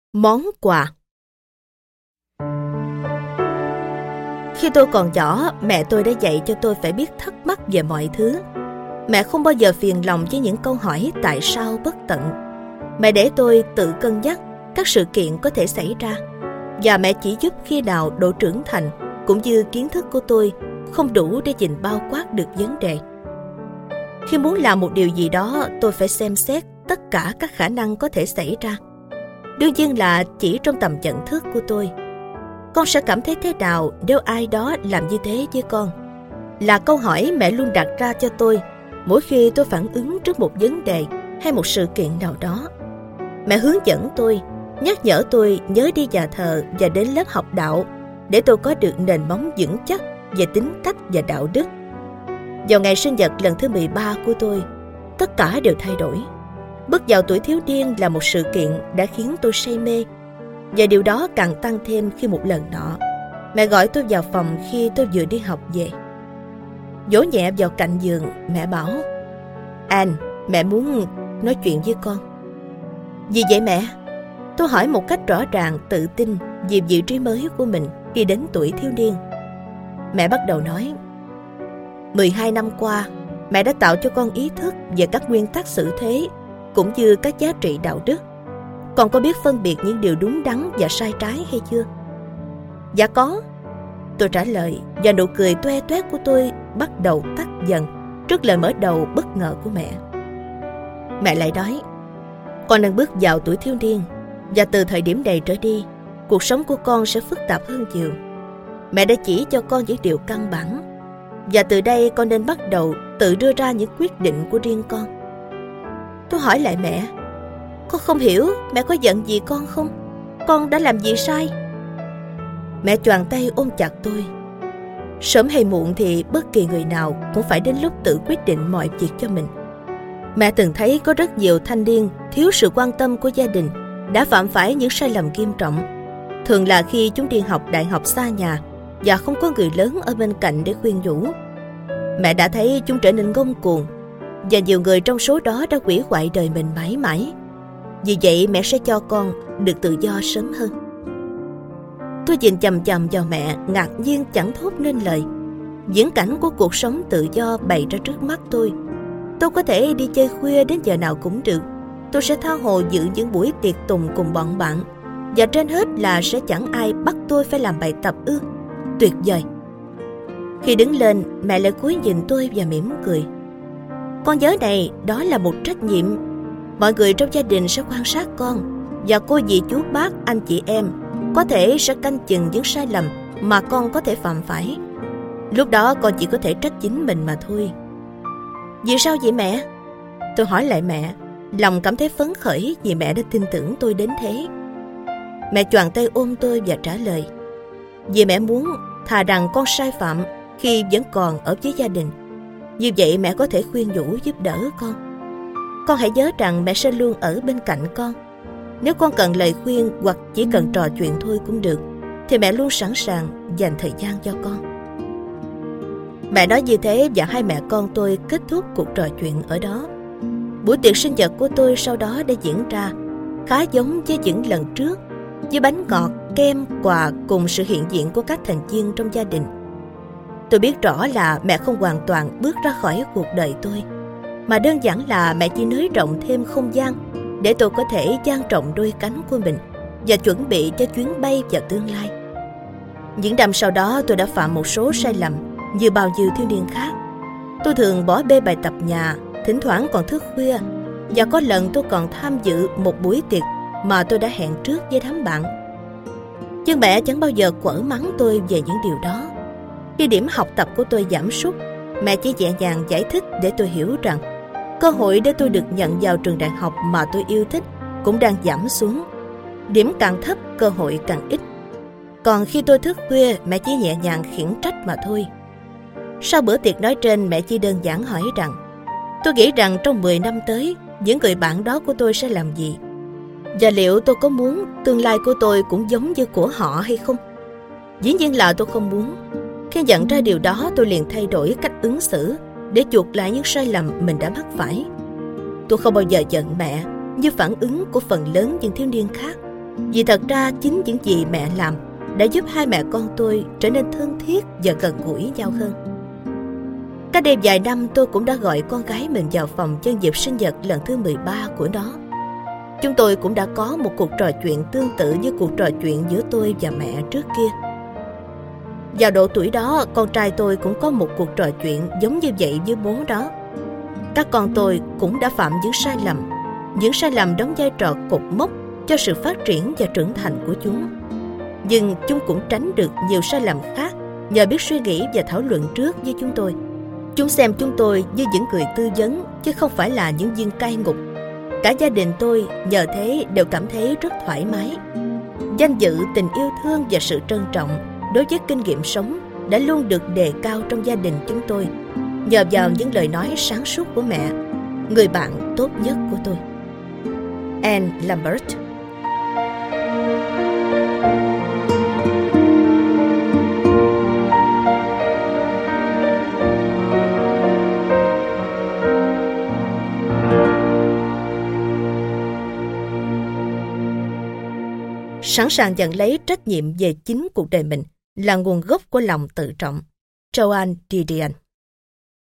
Món quà. Khi tôi còn nhỏ, mẹ tôi đã dạy cho tôi phải biết thắc mắc về mọi thứ. Mẹ không bao giờ phiền lòng với những câu hỏi tại sao bất tận. Mẹ để tôi tự cân nhắc các sự kiện có thể xảy ra, và mẹ chỉ giúp khi nào độ trưởng thành cũng như kiến thức của tôi không đủ để nhìn bao quát được vấn đề. Khi muốn làm một điều gì đó, tôi phải xem xét tất cả các khả năng có thể xảy ra. Đương nhiên là chỉ trong tầm nhận thức của tôi. Con sẽ cảm thấy thế nào nếu ai đó làm như thế với con? Là câu hỏi mẹ luôn đặt ra cho tôi mỗi khi tôi phản ứng trước một vấn đề hay một sự kiện nào đó. Mẹ hướng dẫn tôi, nhắc nhở tôi nhớ đi nhà thờ và đến lớp học đạo để tôi có được nền móng vững chắc về tính cách và đạo đức. Vào ngày sinh nhật lần thứ 13 của tôi, tất cả đều thay đổi. Bước vào tuổi thiếu niên là một sự kiện đã khiến tôi say mê, và điều đó càng tăng thêm khi một lần nọ, mẹ gọi tôi vào phòng khi tôi vừa đi học về. Vỗ nhẹ vào cạnh giường, mẹ bảo: "Anne, mẹ muốn nói chuyện với con." "Gì vậy mẹ?" Tôi hỏi một cách rõ ràng, tự tin vì vị trí mới của mình khi đến tuổi thiếu niên. Mẹ bắt đầu nói: 12 năm qua, mẹ đã tạo cho con ý thức về các nguyên tắc xử thế cũng như các giá trị đạo đức. Con có biết phân biệt những điều đúng đắn và sai trái hay chưa?" "Dạ có," tôi trả lời, và nụ cười toe toét của tôi bắt đầu tắt dần trước lời mở đầu bất ngờ của mẹ. Mẹ lại nói: "Con đang bước vào tuổi thiếu niên, và từ thời điểm này trở đi, cuộc sống của con sẽ phức tạp hơn nhiều. Mẹ đã chỉ cho con những điều căn bản, và từ đây con nên bắt đầu tự đưa ra những quyết định của riêng con." Tôi hỏi lại mẹ: "Con không hiểu, mẹ có giận gì con không? Con đã làm gì sai?" Mẹ choàng tay ôm chặt tôi. Sớm hay muộn thì bất kỳ người nào cũng phải đến lúc tự quyết định mọi việc cho mình. Mẹ từng thấy có rất nhiều thanh niên thiếu sự quan tâm của gia đình đã phạm phải những sai lầm nghiêm trọng. Thường là khi chúng đi học đại học xa nhà và không có người lớn ở bên cạnh để khuyên nhủ. Mẹ đã thấy chúng trở nên ngông cuồng, và nhiều người trong số đó đã hủy hoại đời mình mãi mãi. Vì vậy mẹ sẽ cho con được tự do sớm hơn. Tôi nhìn chằm chằm vào mẹ, ngạc nhiên chẳng thốt nên lời. Viễn cảnh của cuộc sống tự do bày ra trước mắt tôi. Tôi có thể đi chơi khuya đến giờ nào cũng được. Tôi sẽ tha hồ dự những buổi tiệc tùng cùng bọn bạn, và trên hết là sẽ chẳng ai bắt tôi phải làm bài tập ư. Tuyệt vời. Khi đứng lên, mẹ lại cúi nhìn tôi và mỉm cười. "Con nhớ này, đó là một trách nhiệm. Mọi người trong gia đình sẽ quan sát con, và cô dì chú bác, anh chị em có thể sẽ canh chừng những sai lầm mà con có thể phạm phải. Lúc đó con chỉ có thể trách chính mình mà thôi." "Vì sao vậy mẹ?" Tôi hỏi lại mẹ, lòng cảm thấy phấn khởi vì mẹ đã tin tưởng tôi đến thế. Mẹ choàng tay ôm tôi và trả lời: "Vì mẹ muốn thà rằng con sai phạm khi vẫn còn ở với gia đình. Như vậy mẹ có thể khuyên nhủ giúp đỡ con. Con hãy nhớ rằng mẹ sẽ luôn ở bên cạnh con. Nếu con cần lời khuyên hoặc chỉ cần trò chuyện thôi cũng được, thì mẹ luôn sẵn sàng dành thời gian cho con." Mẹ nói như thế, và hai mẹ con tôi kết thúc cuộc trò chuyện ở đó. Buổi tiệc sinh nhật của tôi sau đó đã diễn ra khá giống với những lần trước, với bánh ngọt, kem, quà cùng sự hiện diện của các thành viên trong gia đình. Tôi biết rõ là mẹ không hoàn toàn bước ra khỏi cuộc đời tôi, mà đơn giản là mẹ chỉ nới rộng thêm không gian để tôi có thể dang rộng đôi cánh của mình và chuẩn bị cho chuyến bay vào tương lai. Những năm sau đó tôi đã phạm một số sai lầm như bao nhiêu thiếu niên khác. Tôi thường bỏ bê bài tập nhà, thỉnh thoảng còn thức khuya, và có lần tôi còn tham dự một buổi tiệc mà tôi đã hẹn trước với đám bạn. Nhưng mẹ chẳng bao giờ quở mắng tôi về những điều đó. Khi điểm học tập của tôi giảm sút, mẹ chỉ nhẹ nhàng giải thích để tôi hiểu rằng cơ hội để tôi được nhận vào trường đại học mà tôi yêu thích cũng đang giảm xuống. Điểm càng thấp, cơ hội càng ít. Còn khi tôi thức khuya, mẹ chỉ nhẹ nhàng khiển trách mà thôi. Sau bữa tiệc nói trên, mẹ chỉ đơn giản hỏi rằng tôi nghĩ rằng trong 10 năm tới, những người bạn đó của tôi sẽ làm gì, và liệu tôi có muốn tương lai của tôi cũng giống như của họ hay không. Dĩ nhiên là tôi không muốn. Khi nhận ra điều đó, tôi liền thay đổi cách ứng xử để chuộc lại những sai lầm mình đã mắc phải. Tôi không bao giờ giận mẹ như phản ứng của phần lớn những thiếu niên khác. Vì thật ra chính những gì mẹ làm đã giúp hai mẹ con tôi trở nên thân thiết và gần gũi nhau hơn. Cách đây vài năm tôi cũng đã gọi con gái mình vào phòng nhân dịp sinh nhật lần thứ 13 của nó. Chúng tôi cũng đã có một cuộc trò chuyện tương tự như cuộc trò chuyện giữa tôi và mẹ trước kia. Vào độ tuổi đó, con trai tôi cũng có một cuộc trò chuyện giống như vậy với bố đó. Các con tôi cũng đã phạm những sai lầm đóng vai trò cột mốc cho sự phát triển và trưởng thành của chúng. Nhưng chúng cũng tránh được nhiều sai lầm khác nhờ biết suy nghĩ và thảo luận trước với chúng tôi. Chúng xem chúng tôi như những người tư vấn chứ không phải là những viên cai ngục. Cả gia đình tôi nhờ thế đều cảm thấy rất thoải mái. Danh dự, tình yêu thương và sự trân trọng đối với kinh nghiệm sống đã luôn được đề cao trong gia đình chúng tôi, nhờ vào những lời nói sáng suốt của mẹ, người bạn tốt nhất của tôi. Anne Lambert. Sẵn sàng nhận lấy trách nhiệm về chính cuộc đời mình là nguồn gốc của lòng tự trọng. Joan Didion.